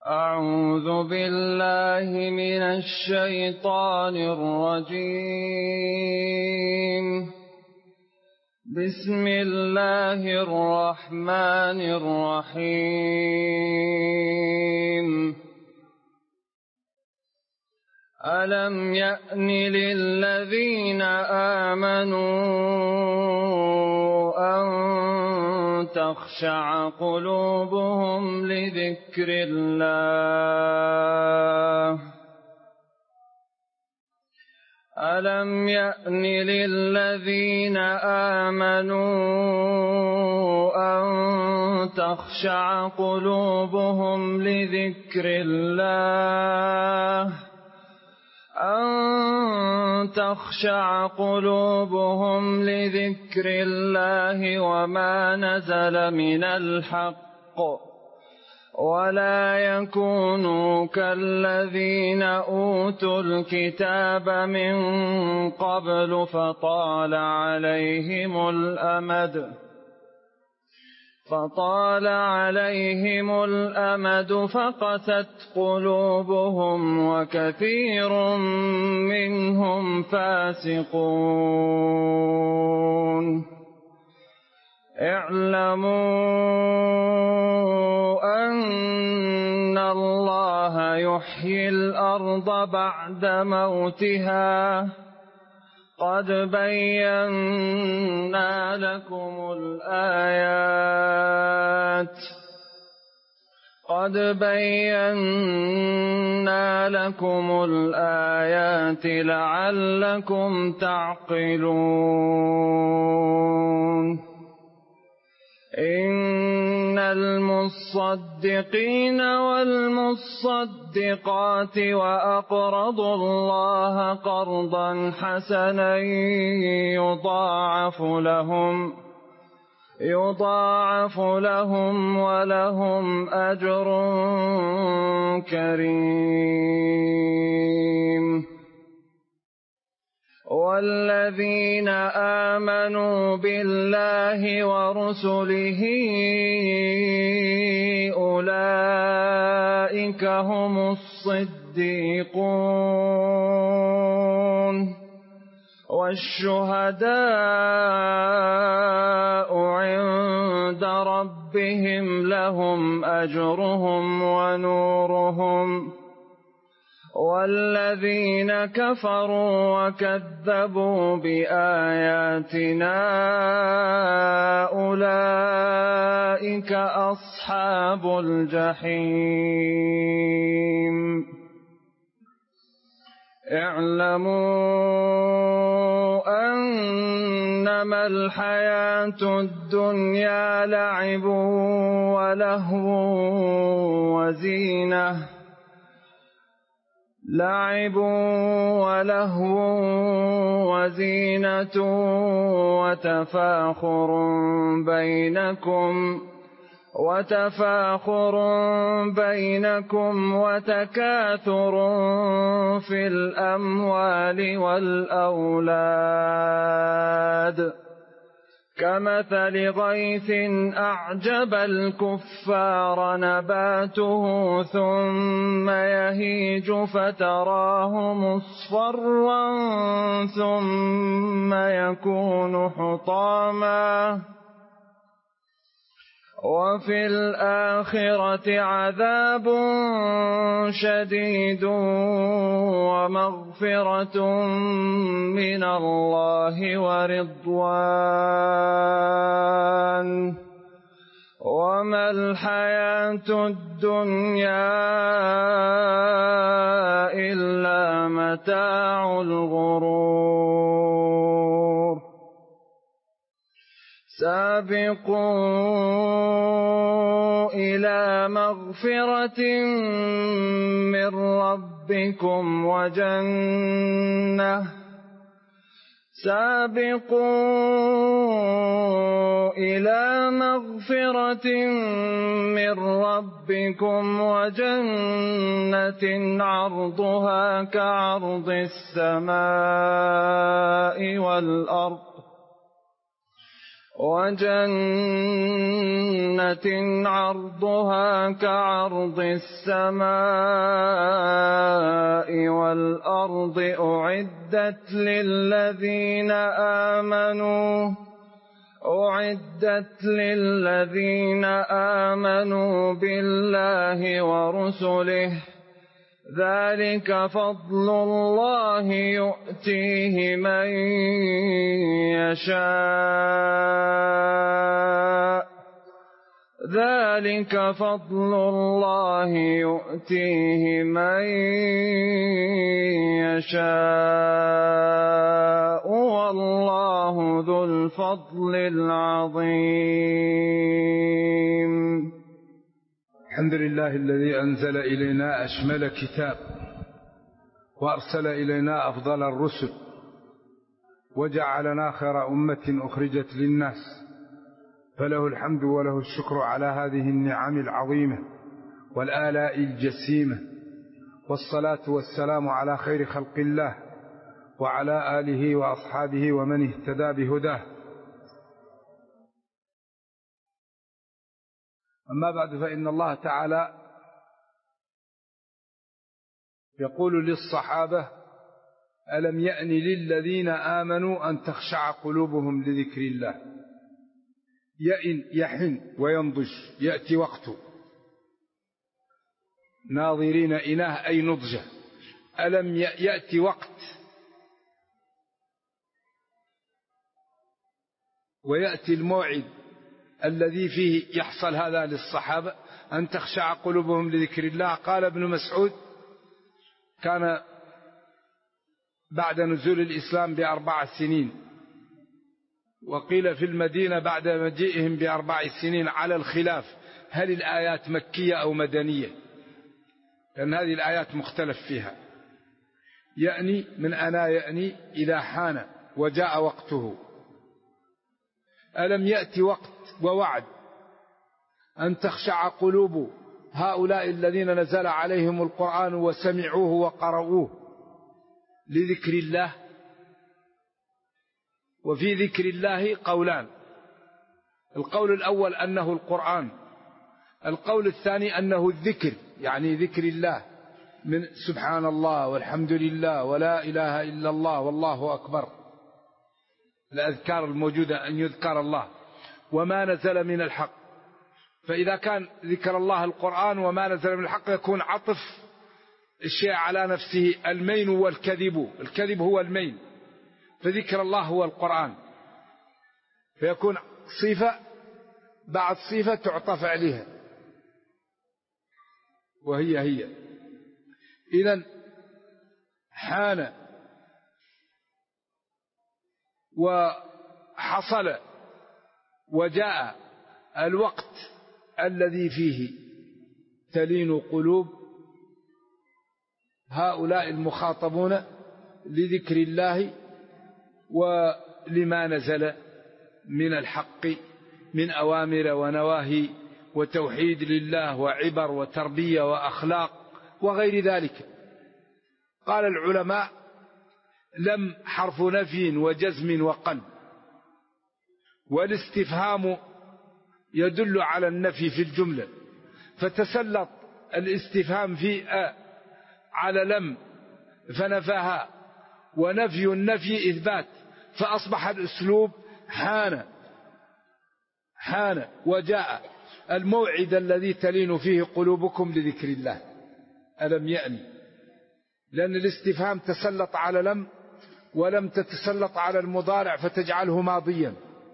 أعوذ بالله من الشيطان الرجيم. بسم الله الرحمن الرحيم. ألم يأن للذين آمنوا أن تخشع قلوبهم لذكر الله ألم يأن للذين آمنوا أن تخشع قلوبهم لذكر الله وما نزل من الحق ولا يكونوا كالذين أوتوا الكتاب من قبل فطال عليهم الأمد فقست قلوبهم وكثير منهم فاسقون. اعلموا أن الله يحيي الأرض بعد موتها قد بينا لكم الآيات لعلكم تعقلون. إن المصدقين والمصدقات وأقرضوا الله قرضا حسنا يضاعف لهم ولهم أجر كريم. والذين آمنوا بالله ورسله أولئك هم الصديقون والشهداء عند ربهم لهم أجرهم ونورهم. والذين كفروا وكذبوا بآياتنا أولئك أصحاب الجحيم. اعلموا أنما الحياة الدنيا لعب ولهو وزينة وتفاخر بينكم وتكاثر في الأموال والأولاد كمثل غيث أعجب الكفار نباته ثم يهيج فتراه مصفرا ثم يكون حطاما وفي الآخرة عذاب شديد ومغفرة من الله ورضوان وما الحياة الدنيا إلا متاع الغرور. سابقوا إلى مغفرة من ربكم وجنة عرضها كعرض السماء والأرض وجنة عرضها كعرض السماء والأرض أعدت للذين آمنوا بالله ورسله ذلك فضل الله يؤتيه من يشاء والله ذو الفضل العظيم. الحمد لله الذي أنزل إلينا أشمل كتاب وأرسل إلينا أفضل الرسل وجعلنا خير أمة أخرجت للناس، فله الحمد وله الشكر على هذه النعم العظيمة والآلاء الجسيمة، والصلاة والسلام على خير خلق الله وعلى آله وأصحابه ومن اهتدى بهداه. أما بعد، فإن الله تعالى يقول للصحابة: ألم يأن للذين آمنوا أن تخشع قلوبهم لذكر الله. يحن وينضج، يأتي وقته، ناظرين إناه أي نضجه. ألم يأتي وقت ويأتي الموعد الذي فيه يحصل هذا للصحابة، أن تخشع قلوبهم لذكر الله. قال ابن مسعود: كان بعد نزول الإسلام ب4 سنين، وقيل في المدينة بعد مجيئهم ب4 سنين، على الخلاف هل الآيات مكية أو مدنية، لأن هذه الآيات مختلف فيها. يعني من أنا يعني إذا حان وجاء وقته. ألم يأتي وقت ووعد أن تخشع قلوب هؤلاء الذين نزل عليهم القرآن وسمعوه وقرؤوه لذكر الله. وفي ذكر الله قولان: القول الأول أنه القرآن، القول الثاني أنه الذكر، يعني ذكر الله من سبحان الله والحمد لله ولا إله إلا الله والله أكبر، الأذكار الموجودة أن يذكر الله وما نزل من الحق. فإذا كان ذكر الله القرآن وما نزل من الحق، يكون عطف الشيء على نفسه. المين والكذب، الكذب هو المين، فذكر الله هو القرآن، فيكون صفة بعد صفة تعطف عليها، وهي إذن حان وحصل وجاء الوقت الذي فيه تلين قلوب هؤلاء المخاطبون لذكر الله ولما نزل من الحق من أوامر ونواهي وتوحيد لله وعبر وتربية وأخلاق وغير ذلك. قال العلماء: لم حرف نفي وجزم وقلب، والاستفهام يدل على النفي في الجملة، فتسلط الاستفهام في على لم فنفاها، ونفي النفي إثبات، فأصبح الأسلوب حان وجاء الموعد الذي تلين فيه قلوبكم لذكر الله. ألم يأني، لأن الاستفهام تسلط على لم، ولم تتسلط على المضارع فتجعله ماضيا.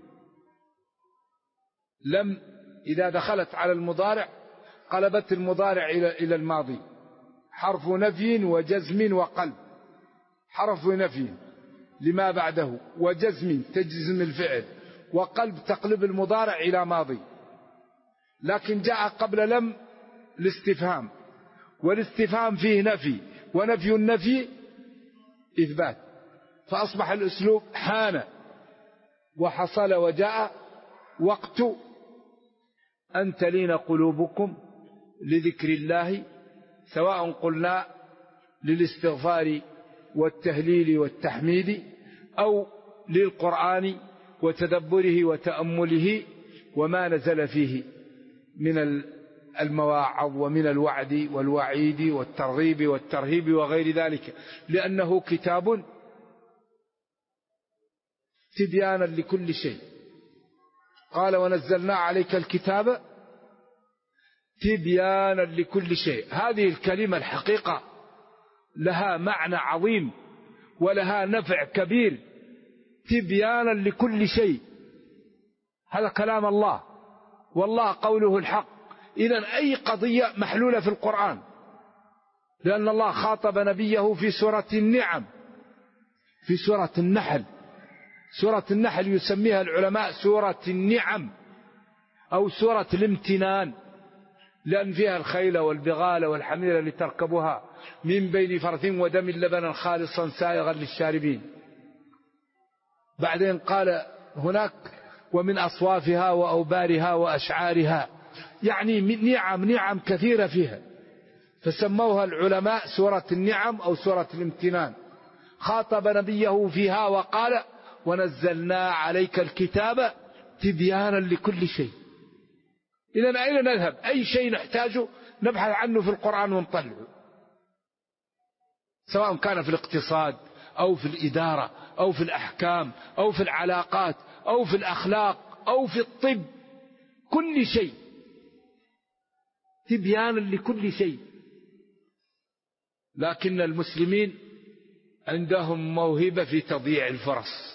لم إذا دخلت على المضارع قلبت المضارع إلى الماضي. حرف نفي وجزم وقلب، حرف نفي لما بعده، وجزم تجزم الفعل، وقلب تقلب المضارع إلى ماضي. لكن جاء قبل لم الاستفهام، والاستفهام فيه نفي، ونفي النفي إثبات، فأصبح الأسلوب حان وحصل وجاء وقت أن تلين قلوبكم لذكر الله، سواء قلنا للاستغفار والتهليل والتحميد، أو للقرآن وتدبره وتأمله وما نزل فيه من المواعظ ومن الوعد والوعيد والترغيب والترهيب وغير ذلك، لأنه كتاب تبيانا لكل شيء. قال ونزلنا عليك الكتاب تبيانا لكل شيء. هذه الكلمة الحقيقة لها معنى عظيم ولها نفع كبير، تبيانا لكل شيء. هذا كلام الله، والله قوله الحق. إذن أي قضية محلولة في القرآن، لأن الله خاطب نبيه في سورة النعم، في سورة النحل. سورة النحل يسميها العلماء سورة النعم أو سورة الامتنان، لأن فيها الخيل والبغال والحمير لتركبوها من بين فرث ودم لبنا خالصا سائغا للشاربين. بعدين قال هناك ومن أصوافها وأوبارها وأشعارها، يعني نعم كثيرة فيها، فسموها العلماء سورة النعم أو سورة الامتنان. خاطب نبيه فيها وقال ونزلنا عليك الكتاب تبيانا لكل شيء. إذن أين نذهب؟ أي شيء نحتاجه نبحث عنه في القرآن ونطلعه، سواء كان في الاقتصاد أو في الإدارة أو في الأحكام أو في العلاقات أو في الأخلاق أو في الطب، كل شيء تبيانا لكل شيء. لكن المسلمين عندهم موهبة في تضييع الفرص.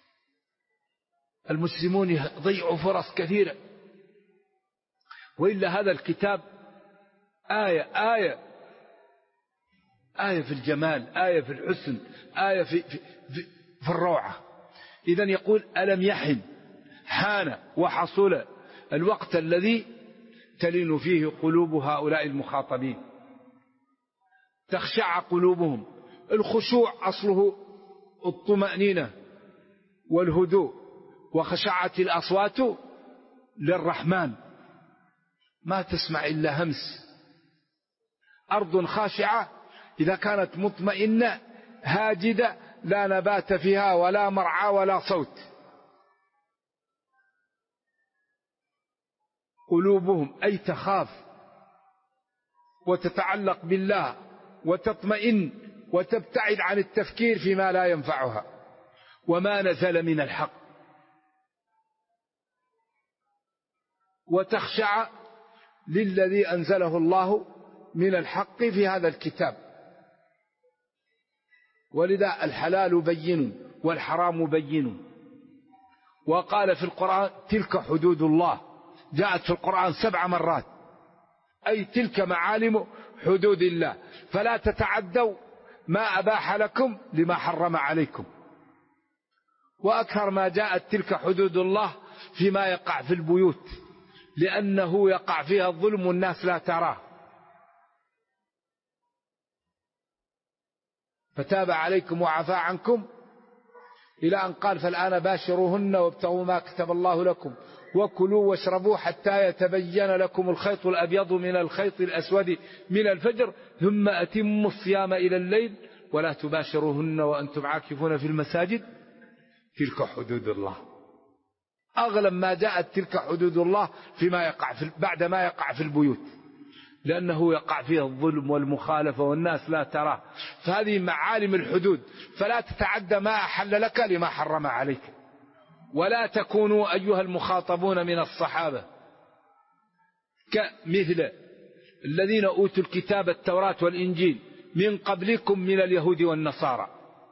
المسلمون يضيعوا فرص كثيرة، وإلا هذا الكتاب آية في الجمال، آية في الحسن، آية في الروعة. إذن يقول ألم يحن، حان وحصل الوقت الذي تلين فيه قلوب هؤلاء المخاطبين، تخشع قلوبهم. الخشوع أصله الطمأنينة والهدوء، وخشعت الأصوات للرحمن، ما تسمع إلا همس. أرض خاشعة إذا كانت مطمئنة هاجدة لا نبات فيها ولا مرعى ولا صوت. قلوبهم أي تخاف وتتعلق بالله وتطمئن وتبتعد عن التفكير فيما لا ينفعها وما نزل من الحق، وتخشع للذي أنزله الله من الحق في هذا الكتاب. ولذا الحلال بين والحرام بين. وقال في القرآن تلك حدود الله، جاءت في القرآن 7 مرات، أي تلك معالم حدود الله، فلا تتعدوا ما أباح لكم لما حرم عليكم. وأكثر ما جاءت تلك حدود الله فيما يقع في البيوت، لأنه يقع فيها الظلم والناس لا تراه، فتاب عليكم وعفى عنكم، إلى أن قال فالآن باشروهن وابتغوا ما كتب الله لكم وكلوا واشربوا حتى يتبين لكم الخيط الأبيض من الخيط الأسود من الفجر ثم أتموا الصيام إلى الليل ولا تباشروهن وأنتم عاكفون في المساجد تلك حدود الله. أغلب ما جاءت تلك حدود الله فيما يقع بعد ما يقع في البيوت، لأنه يقع فيها الظلم والمخالفة والناس لا تراه. فهذه معالم الحدود، فلا تتعدى ما أحل لك لما حرم عليك. ولا تكونوا أيها المخاطبون من الصحابة كمثل الذين أوتوا الكتاب التوراة والإنجيل من قبلكم من اليهود والنصارى.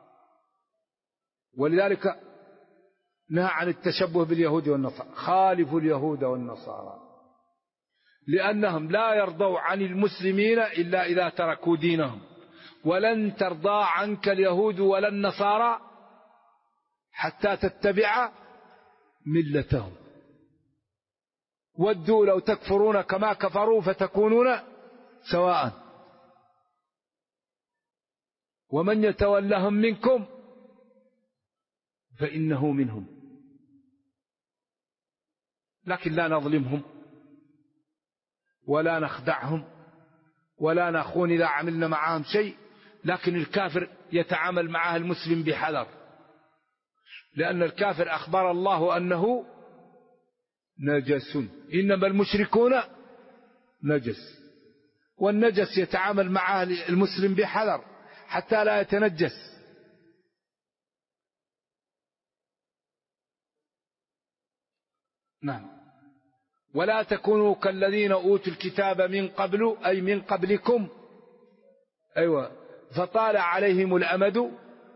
ولذلك نهى عن التشبه باليهود والنصارى، خالفوا اليهود والنصارى، لأنهم لا يرضوا عن المسلمين إلا إذا تركوا دينهم. ولن ترضى عنك اليهود ولا النصارى حتى تتبع ملتهم. ودوا لو تكفرون كما كفروا فتكونون سواء ومن يتولهم منكم فإنه منهم. لكن لا نظلمهم ولا نخدعهم ولا نخون إذا عملنا معهم شيء، لكن الكافر يتعامل معه المسلم بحذر. لأن الكافر أخبر الله أنه نجس، إنما المشركون نجس، والنجس يتعامل معه المسلم بحذر حتى لا يتنجس. نعم. ولا تكونوا كالذين أوتوا الكتاب من قبل، أي من قبلكم، أيوة، فطال عليهم الأمد،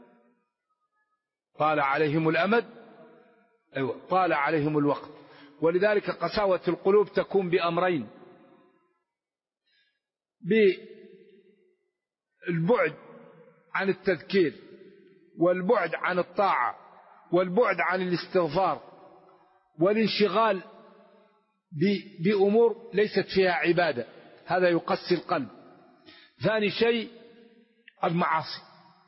طال عليهم الأمد، أيوة، طال عليهم الوقت. ولذلك قساوة القلوب تكون بأمرين: بالبعد عن التذكير، والبعد عن الطاعة، والبعد عن الاستغفار، والانشغال بأمور ليست فيها عبادة، هذا يقسي القلب. ثاني شيء المعاصي،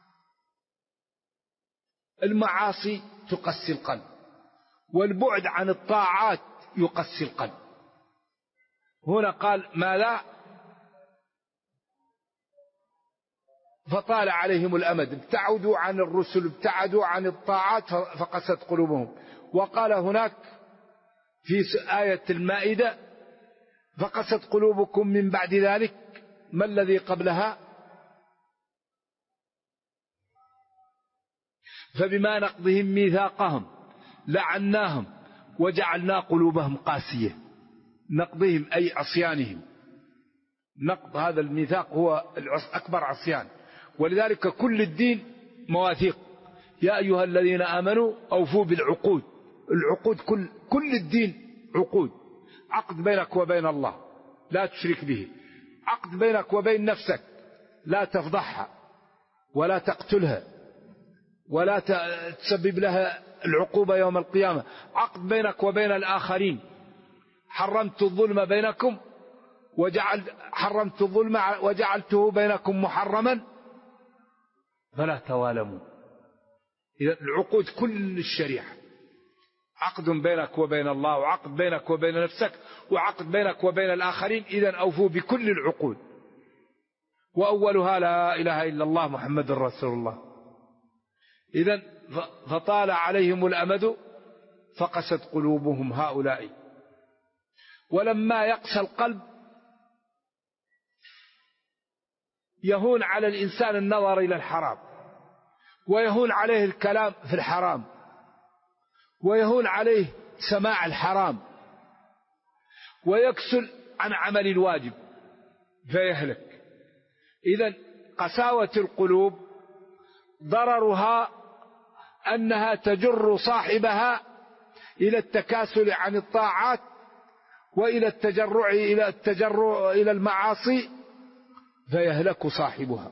المعاصي تقسي القلب، والبعد عن الطاعات يقسي القلب. هنا قال ما لا فطال عليهم الأمد، ابتعدوا عن الرسل، ابتعدوا عن الطاعات فقست قلوبهم. وقال هناك في آية المائدة فقست قلوبكم من بعد ذلك، ما الذي قبلها؟ فبما نقضهم ميثاقهم لعناهم وجعلنا قلوبهم قاسية. نقضهم أي عصيانهم، نقض هذا الميثاق هو أكبر عصيان. ولذلك كل الدين مواثيق، يا أيها الذين آمنوا أوفوا بالعقود. العقود كل الدين عقود، عقد بينك وبين الله لا تشرك به، عقد بينك وبين نفسك لا تفضحها ولا تقتلها ولا تسبب لها العقوبة يوم القيامة، عقد بينك وبين الآخرين، حرمت الظلم بينكم حرمت الظلم وجعلته بينكم محرما فلا توالموا. إذا العقود كل الشريعة عقد بينك وبين الله، وعقد بينك وبين نفسك، وعقد بينك وبين الآخرين. إذا أوفوا بكل العقود، وأولها لا إله إلا الله محمد رسول الله. إذا فطال عليهم الأمد فقست قلوبهم هؤلاء. ولما يقسى القلب يهون على الإنسان النظر إلى الحرام، ويهون عليه الكلام في الحرام، ويهون عليه سماع الحرام، ويكسل عن عمل الواجب فيهلك. إذن قساوة القلوب ضررها أنها تجر صاحبها إلى التكاسل عن الطاعات، وإلى التجرع إلى المعاصي فيهلك صاحبها.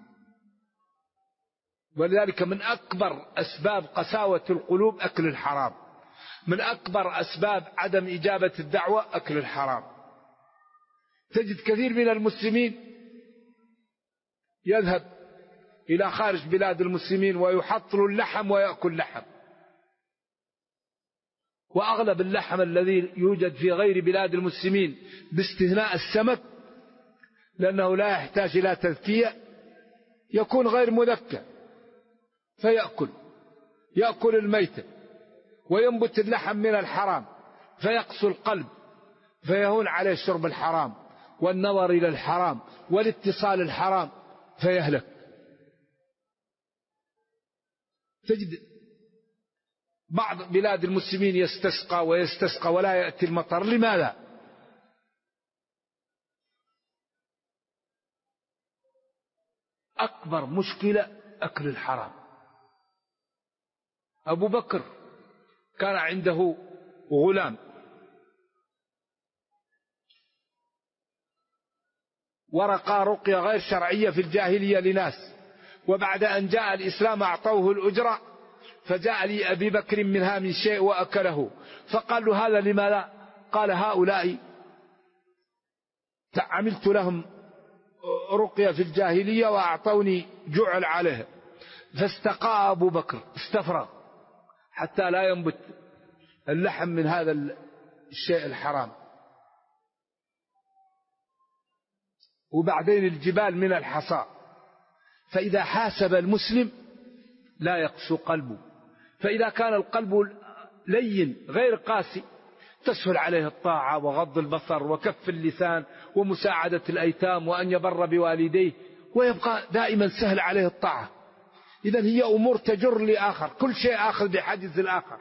ولذلك من أكبر أسباب قساوة القلوب أكل الحرام، من أكبر أسباب عدم إجابة الدعوة أكل الحرام. تجد كثير من المسلمين يذهب إلى خارج بلاد المسلمين ويحصل اللحم ويأكل لحم، وأغلب اللحم الذي يوجد في غير بلاد المسلمين باستثناء السمك، لأنه لا يحتاج إلى تذكية، يكون غير مذكى، يأكل الميتة، وينبت اللحم من الحرام، فيقسو القلب، فيهون عليه شرب الحرام والنظر إلى الحرام والاتصال الحرام فيهلك. تجد بعض بلاد المسلمين يستسقى ولا يأتي المطر. لماذا؟ أكبر مشكلة أكل الحرام. أبو بكر كان عنده غلام ورقى رقية غير شرعية في الجاهلية لناس، وبعد أن جاء الإسلام أعطوه الأجرة، فجاء لي أبي بكر منها من شيء وأكله، فقال له هذا لما لا؟ قال هؤلاء عملت لهم رقية في الجاهلية وأعطوني جعل عليها. فاستقى أبو بكر، استفرغ حتى لا ينبت اللحم من هذا الشيء الحرام. وبعدين الجبال من الحصى. فإذا حاسب المسلم لا يقسو قلبه، فإذا كان القلب لين غير قاسي تسهل عليه الطاعة وغض البصر وكف اللسان ومساعدة الأيتام وأن يبر بوالديه، ويبقى دائما سهل عليه الطاعة. إذن هي أمور تجر لآخر، كل شيء آخر بحاجز الآخر.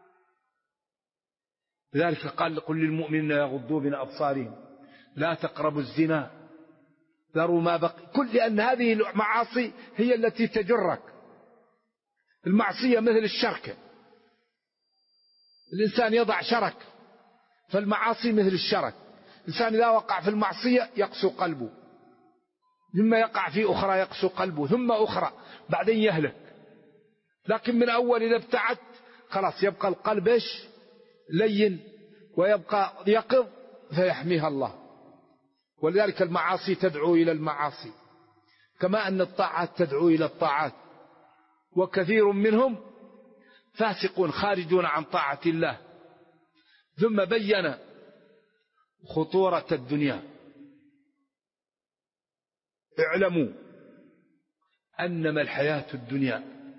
لذلك قال قل للمؤمنين يغضوا من أبصارهم لا تقربوا الزنا ذروا ما بقي، لأن هذه المعاصي هي التي تجرك. المعصية مثل الشركة، الإنسان يضع شرك، فالمعاصي مثل الشرك. الإنسان إذا وقع في المعصية يقسو قلبه، ثم يقع في أخرى يقسو قلبه، ثم أخرى، بعدين يهلك. لكن من أول إذا ابتعدت خلاص يبقى القلب لين ويبقى يقظ فيحميها الله. ولذلك المعاصي تدعو إلى المعاصي كما أن الطاعات تدعو إلى الطاعات، وكثير منهم فاسقون خارجون عن طاعة الله. ثم بين خطورة الدنيا. اعلموا أنما الحياة الدنيا،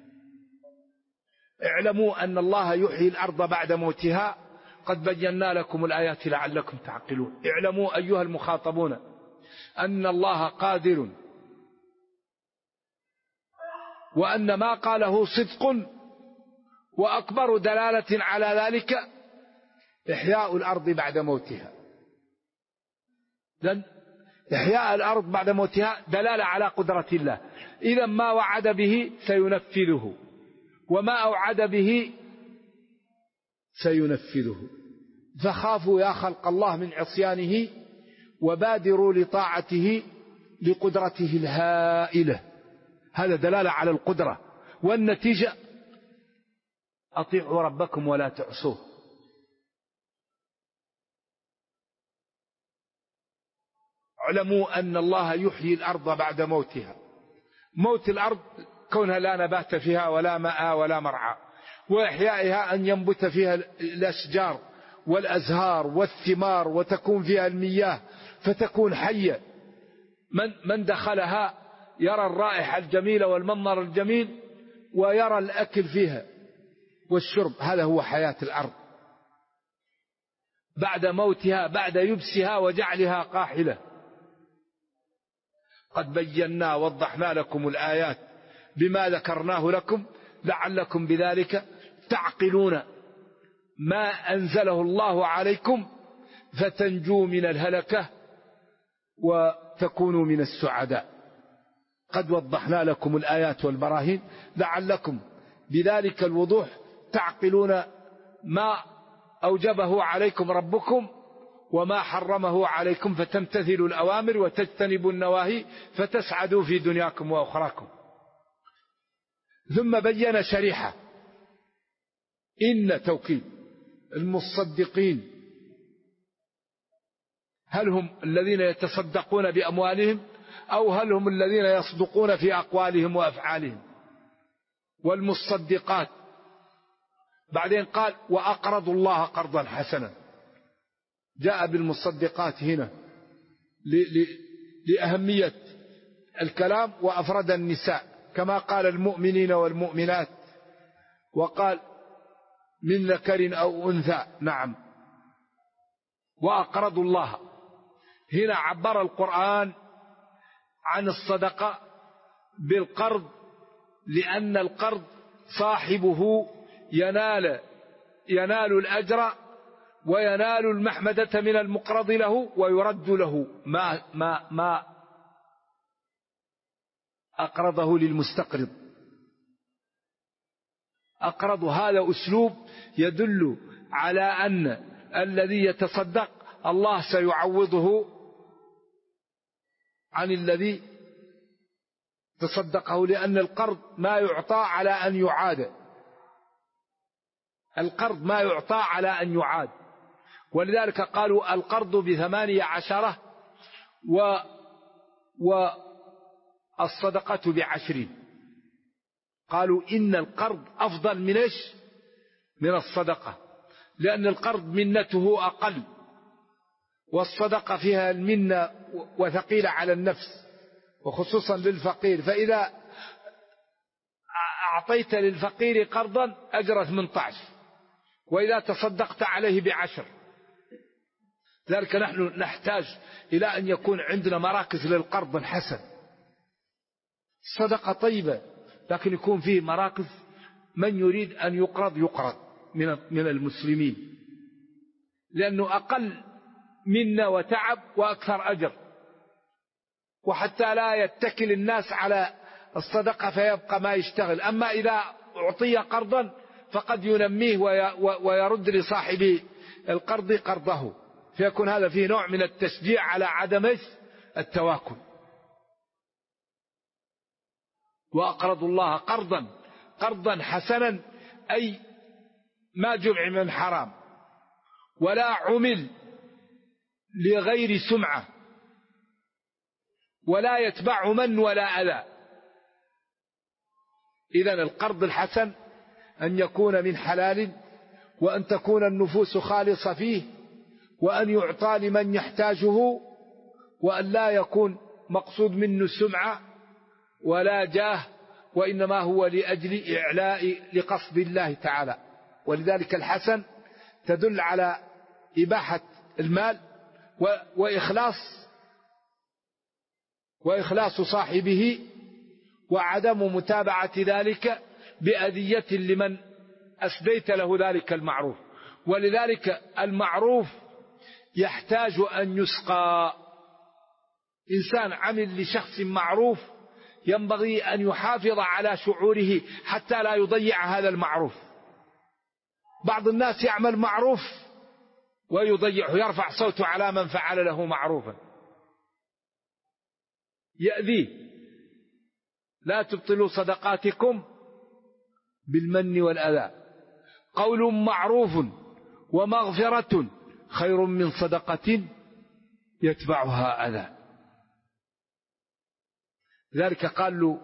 اعلموا أن الله يحيي الأرض بعد موتها قد بينا لكم الآيات لعلكم تعقلون. اعلموا أيها المخاطبون أن الله قادر، وأن ما قاله صدق، وأكبر دلالة على ذلك إحياء الأرض بعد موتها. لأن إحياء الأرض بعد موتها دلالة على قدرة الله. إذا ما وعد به سينفذه، وما أوعد به سينفذه. فخافوا يا خلق الله من عصيانه، وبادروا لطاعته لقدرته الهائلة. هذا دلالة على القدرة، والنتيجة أطيعوا ربكم ولا تعصوه. اعلموا أن الله يحيي الأرض بعد موتها. موت الأرض كونها لا نبات فيها ولا ماء ولا مرعى، وإحيائها أن ينبت فيها الأشجار والأزهار والثمار، وتكون فيها المياه فتكون حية. من دخلها يرى الرائحة الجميلة والمنظر الجميل، ويرى الأكل فيها والشرب. هذا هو حياة الأرض بعد موتها، بعد يبسها وجعلها قاحلة. قد بينا وضحنا لكم الآيات بما ذكرناه لكم لعلكم بذلك تعقلون ما أنزله الله عليكم، فتنجوا من الهلكة وتكونوا من السعداء. قد وضحنا لكم الآيات والبراهين لعلكم بذلك الوضوح تعقلون ما أوجبه عليكم ربكم وما حرمه عليكم، فتمتثلوا الأوامر وتجتنبوا النواهي فتسعدوا في دنياكم وأخراكم. ثم بين شريحة إن توكيد المصدقين. هل هم الذين يتصدقون بأموالهم، أو هل هم الذين يصدقون في أقوالهم وأفعالهم؟ والمصدقات. بعدين قال وأقرضوا الله قرضا حسنا. جاء بالمصدقات هنا لأهمية الكلام، وأفرد النساء كما قال المؤمنين والمؤمنات، وقال من ذكر أو أنثى. نعم. وأقرضوا الله. هنا عبر القرآن عن الصدقة بالقرض، لأن القرض صاحبه ينال الأجر وينال المحمدة من المقرض له، ويرد له ما أقرضه للمستقرض. أقرض هذا أسلوب يدل على أن الذي يتصدق الله سيعوضه عن الذي تصدقه، لأن القرض ما يعطى على أن يعاد. القرض ما يعطى على أن يعاد، ولذلك قالوا القرض ب18 والصدقة ب10. قالوا إن القرض أفضل من الصدقة، لأن القرض منته أقل، والصدقة فيها المنة وثقيلة على النفس وخصوصا للفقير. فإذا أعطيت للفقير قرضا أجر 18، وإذا تصدقت عليه ب10. ذلك نحن نحتاج إلى أن يكون عندنا مراكز للقرض الحسن. الصدقة طيبة، لكن يكون فيه مراكز من يريد أن يقرض من المسلمين، لأنه أقل منا وتعب وأكثر أجر، وحتى لا يتكل الناس على الصدقة فيبقى ما يشتغل. أما إذا أعطي قرضا فقد ينميه ويرد لصاحب القرض قرضه، فيكون هذا فيه نوع من التشجيع على عدم التواكل. وأقرضوا الله قرضا حسنا، أي ما جمع من حرام ولا عمل لغير سمعة ولا يتبع من ولا أذى. إذن القرض الحسن أن يكون من حلال، وأن تكون النفوس خالصة فيه، وأن يعطى لمن يحتاجه، وأن لا يكون مقصود منه السمعة ولا جاه، وإنما هو لأجل إعلاء لقصد الله تعالى. ولذلك الحسن تدل على إباحة المال وإخلاص صاحبه، وعدم متابعة ذلك بأذية لمن أسديت له ذلك المعروف. ولذلك المعروف يحتاج أن يسقى. إنسان عمل لشخص معروف ينبغي أن يحافظ على شعوره حتى لا يضيع هذا المعروف. بعض الناس يعمل معروف ويضيعه، يرفع صوته على من فعل له معروفا، يأذيه. لا تبطلوا صدقاتكم بالمن والأذى، قول معروف ومغفرة خير من صدقة يتبعها أذى. ذلك قال له: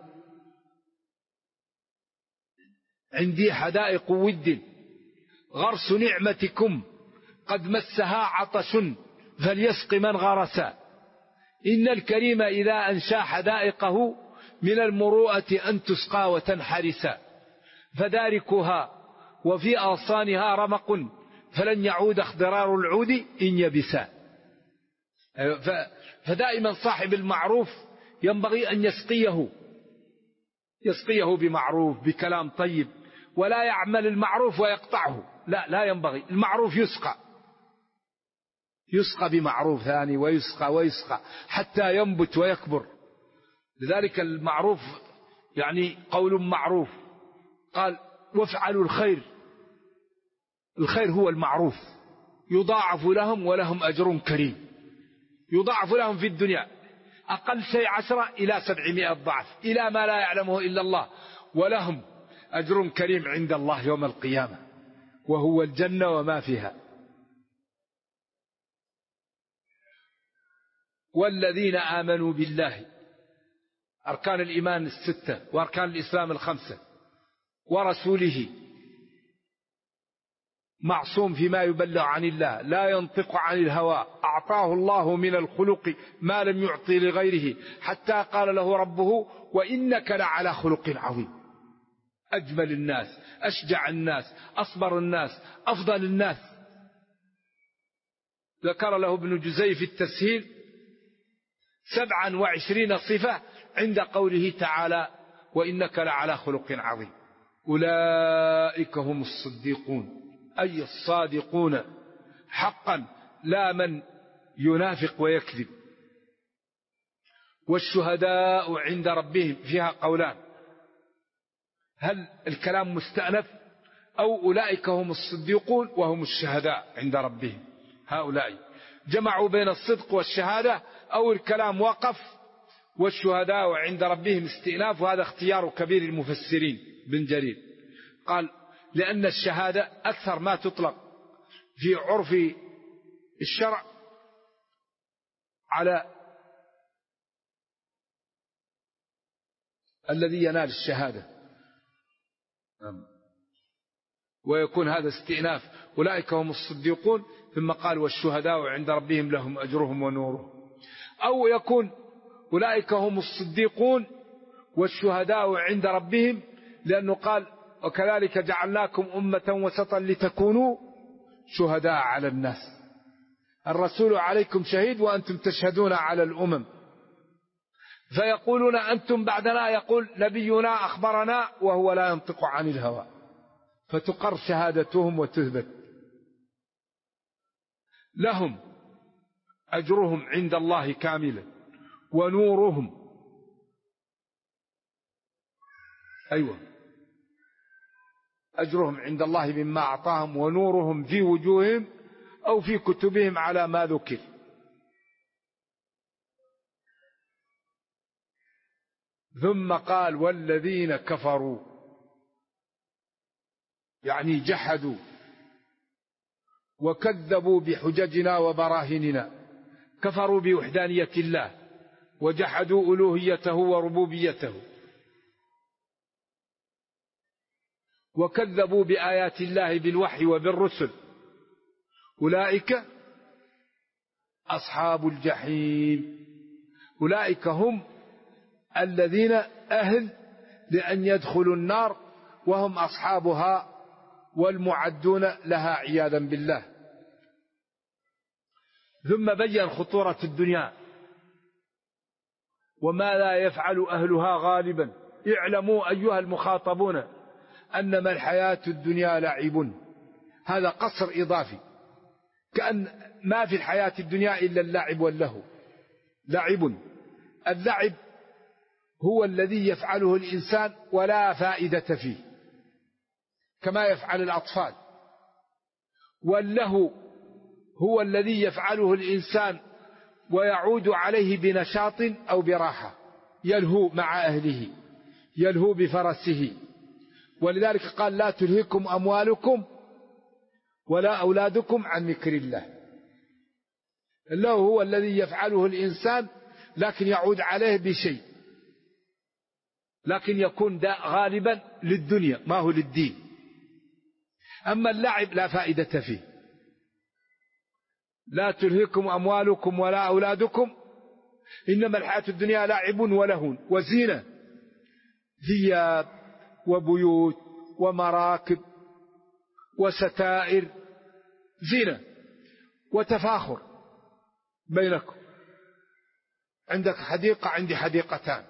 عندي حدائق ود غرس نعمتكم قد مسها عطش فليسق من غرسا. إن الكريم إذا أنشا حدائقه من المروءة أن تسقى وتنحرسا، فداركها وفي أغصانها رمق فلن يعود اخضرار العود إن يبسا. فدائما صاحب المعروف ينبغي أن يسقيه بمعروف بكلام طيب، ولا يعمل المعروف ويقطعه. لا ينبغي. المعروف يسقى بمعروف ثاني، ويسقى حتى ينبت ويكبر. لذلك المعروف يعني قول معروف. قال: وافعلوا الخير. الخير هو المعروف، يضاعف لهم ولهم أجر كريم. يضاعف لهم في الدنيا أقل شيء 10 إلى 700 ضعف، إلى ما لا يعلمه إلا الله، ولهم أجر كريم عند الله يوم القيامة، وهو الجنة وما فيها. والذين آمنوا بالله، أركان الإيمان 6 وأركان الإسلام 5، ورسوله معصوم فيما يبلغ عن الله، لا ينطق عن الهوى، أعطاه الله من الخلق ما لم يعطي لغيره، حتى قال له ربه: وإنك لعلى خلق عظيم. أجمل الناس، أشجع الناس، أصبر الناس، أفضل الناس. ذكر له ابن جزي في التسهيل 27 صفة عند قوله تعالى: وإنك لعلى خلق عظيم. أولئك هم الصديقون، أي الصادقون حقا، لا من ينافق ويكذب. والشهداء عند ربهم، فيها قولان: هل الكلام مستأنف أو أولئك هم الصديقون وهم الشهداء عند ربهم؟ هؤلاء جمعوا بين الصدق والشهادة، أو الكلام وقف والشهداء عند ربهم استئناف. وهذا اختيار كبير المفسرين بن جرير. قال: لأن الشهادة أكثر ما تطلق في عرف الشرع على الذي ينال الشهادة، ويكون هذا استئناف. أولئك هم الصديقون، ثم قال: والشهداء عند ربهم لهم أجرهم ونورهم. أو يكون أولئك هم الصديقون والشهداء عند ربهم لأنه قال وكذلك جعلناكم أمة وسطا لتكونوا شهداء على الناس، الرسول عليكم شهيد وأنتم تشهدون على الأمم، فيقولون أنتم بعدنا، يقول نبينا أخبرنا وهو لا ينطق عن الهوى، فتقر شهادتهم وتثبت. لهم أجرهم عند الله كاملا ونورهم، أيوة، أجرهم عند الله مما أعطاهم ونورهم في وجوههم أو في كتبهم على ما ذكر. ثم قال والذين كفروا، يعني جحدوا وكذبوا بحججنا وبراهيننا، كفروا بوحدانية الله وجحدوا ألوهيته وربوبيته وكذبوا بآيات الله بالوحي وبالرسل، أولئك أصحاب الجحيم، أولئك هم الذين أهل لأن يدخلوا النار وهم أصحابها والمعدون لها عياذا بالله. ثم بين خطورة الدنيا وما لا يفعل أهلها غالبا. اعلموا أيها المخاطبون أنما الحياة الدنيا لعب، هذا قصر إضافي، كأن ما في الحياة الدنيا إلا اللعب واللهو. لعب، اللعب هو الذي يفعله الإنسان ولا فائدة فيه كما يفعل الأطفال، واللهو هو الذي يفعله الإنسان ويعود عليه بنشاط أو براحة، يلهو مع أهله، يلهو بفرسه. ولذلك قال لا تلهكم أموالكم ولا أولادكم عن ذكر الله. اللهو هو الذي يفعله الإنسان لكن يعود عليه بشيء، لكن يكون غالبا للدنيا ما هو للدين. أما اللعب لا فائدة فيه. لا تلهكم أموالكم ولا أولادكم، إنما الحياة الدنيا لعب ولهو وزينة، ثياب وبيوت ومراكب وستائر، زينة وتفاخر بينكم، عندك حديقة عندي حديقتان،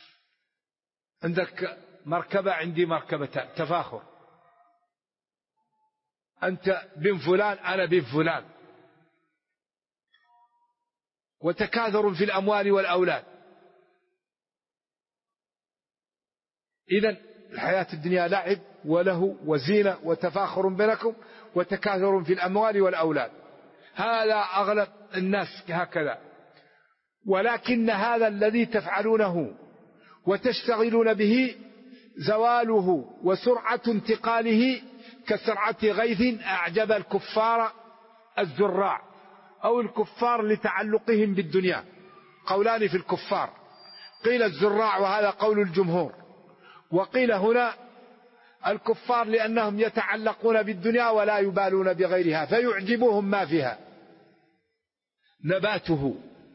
عندك مركبة عندي مركبتان، تفاخر، أنت بن فلان أنا بن فلان، وتكاثر في الأموال والأولاد. إذن الحياة الدنيا لعب وله وزينة وتفاخر بينكم وتكاثر في الأموال والأولاد، هذا أغلب الناس هكذا. ولكن هذا الذي تفعلونه وتشتغلون به زواله وسرعة انتقاله كسرعة غيث أعجب الكفار الزراع، أو الكفار لتعلقهم بالدنيا. قولان في الكفار، قيل الزراع وهذا قول الجمهور، وقيل هنا الكفار لأنهم يتعلقون بالدنيا ولا يبالون بغيرها فيعجبهم ما فيها نباته.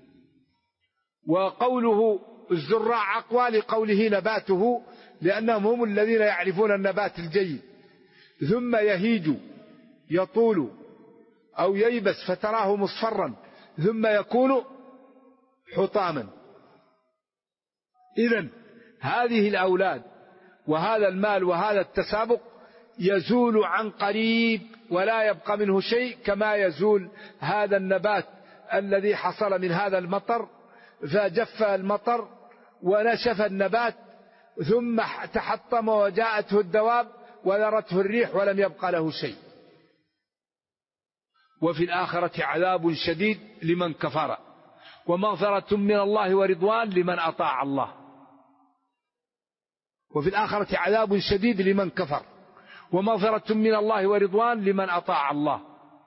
وقوله الزراع أقوى لقوله نباته، لأنهم هم الذين يعرفون النبات الجيد. ثم يهيج يطول أو ييبس فتراه مصفرا ثم يكون حطاما. إذن هذه الأولاد وهذا المال وهذا التسابق يزول عن قريب ولا يبقى منه شيء، كما يزول هذا النبات الذي حصل من هذا المطر، فجف المطر ونشف النبات ثم تحطم وجاءته الدواب وذرته الريح ولم يبقى له شيء. وفي الآخرة عذاب شديد لمن كفر ومغفرة من الله ورضوان لمن أطاع الله. وفي الآخرة عذاب شديد لمن كفر ومغفرة من الله ورضوان لمن أطاع الله.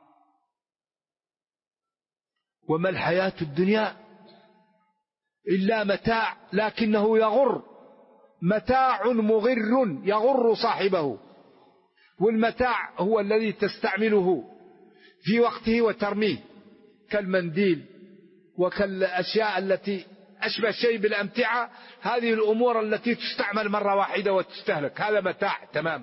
وما الحياة الدنيا إلا متاع، لكنه يغر، متاع مغر يغر صاحبه. والمتاع هو الذي تستعمله في وقته وترميه، كالمنديل وكالأشياء التي أشبه شيء بالأمتعة، هذه الأمور التي تستعمل مرة واحدة وتستهلك، هذا متاع تمام.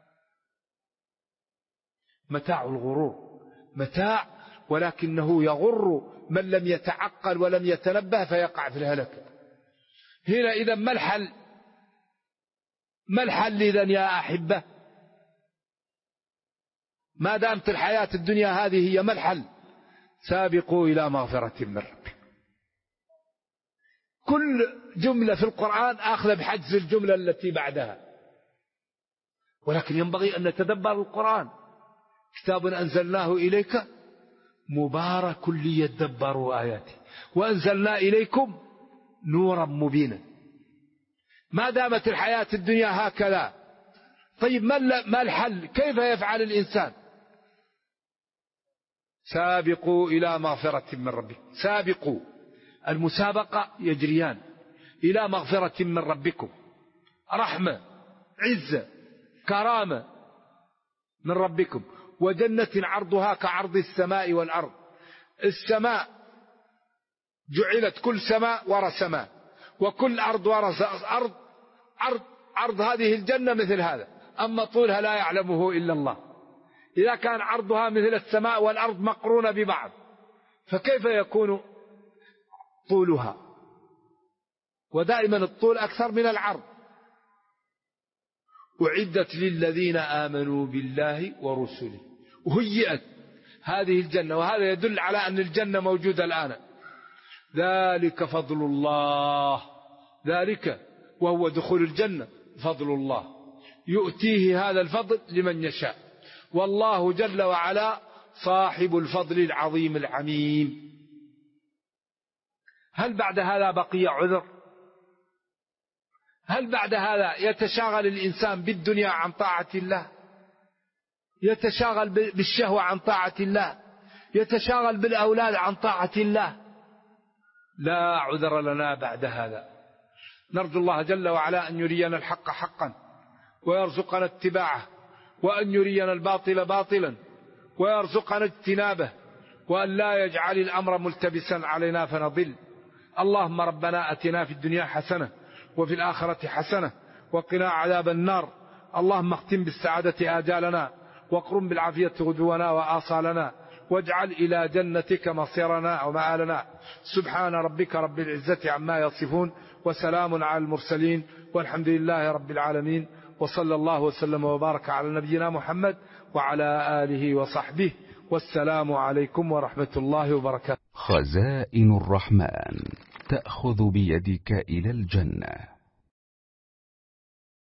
متاع الغرور، متاع ولكنه يغر من لم يتعقل ولم يتنبه فيقع في الهلك. هنا إذا ما الحل؟ ما الحل إذن يا أحبة؟ ما دامت الحياة الدنيا هذه هي، ما الحل؟ سابقوا إلى مغفرة من ربكم. كل جملة في القرآن آخذ بحجز الجملة التي بعدها، ولكن ينبغي أن نتدبر القرآن. كتاب أنزلناه إليك مبارك ليدبروا آياته وأنزلنا إليكم نورا مبينا. ما دامت الحياة الدنيا هكذا، طيب ما الحل؟ كيف يفعل الإنسان؟ سابقوا إلى مغفرة من ربكم. سابقوا، المسابقة يجريان إلى مغفرة من ربكم، رحمة، عزة، كرامة من ربكم، وجنة عرضها كعرض السماء والأرض. السماء جعلت كل سماء وراء سماء، وكل أرض وراء أرض. عرض هذه الجنة مثل هذا، أما طولها لا يعلمه إلا الله. إذا كان عرضها مثل السماء والأرض مقرونة ببعض، فكيف يكون طولها؟ ودائما الطول أكثر من العرض. أعدت للذين آمنوا بالله ورسله، وهيئت هذه الجنة، وهذا يدل على أن الجنة موجودة الآن. ذلك فضل الله، ذلك وهو دخول الجنة فضل الله، يؤتيه هذا الفضل لمن يشاء، والله جل وعلا صاحب الفضل العظيم العميم. هل بعد هذا بقي عذر؟ هل بعد هذا يتشاغل الإنسان بالدنيا عن طاعة الله؟ يتشاغل بالشهوة عن طاعة الله؟ يتشاغل بالأولاد عن طاعة الله؟ لا عذر لنا بعد هذا. نرجو الله جل وعلا أن يرينا الحق حقا ويرزقنا اتباعه، وأن يرينا الباطل باطلا ويرزقنا اجتنابه، وأن لا يجعل الأمر ملتبسا علينا فنضل. اللهم ربنا أتنا في الدنيا حسنة وفي الآخرة حسنة وقنا عذاب النار. اللهم اختم بالسعادة آجالنا، واقرم بالعافية غدونا وآصالنا، واجعل إلى جنتك مصيرنا ومآلنا. سبحان ربك رب العزة عما يصفون، وسلام على المرسلين، والحمد لله رب العالمين، وصلى الله وسلم وبارك على نبينا محمد وعلى آله وصحبه، والسلام عليكم ورحمة الله وبركاته. خزائن الرحمن تأخذ بيدك إلى الجنة.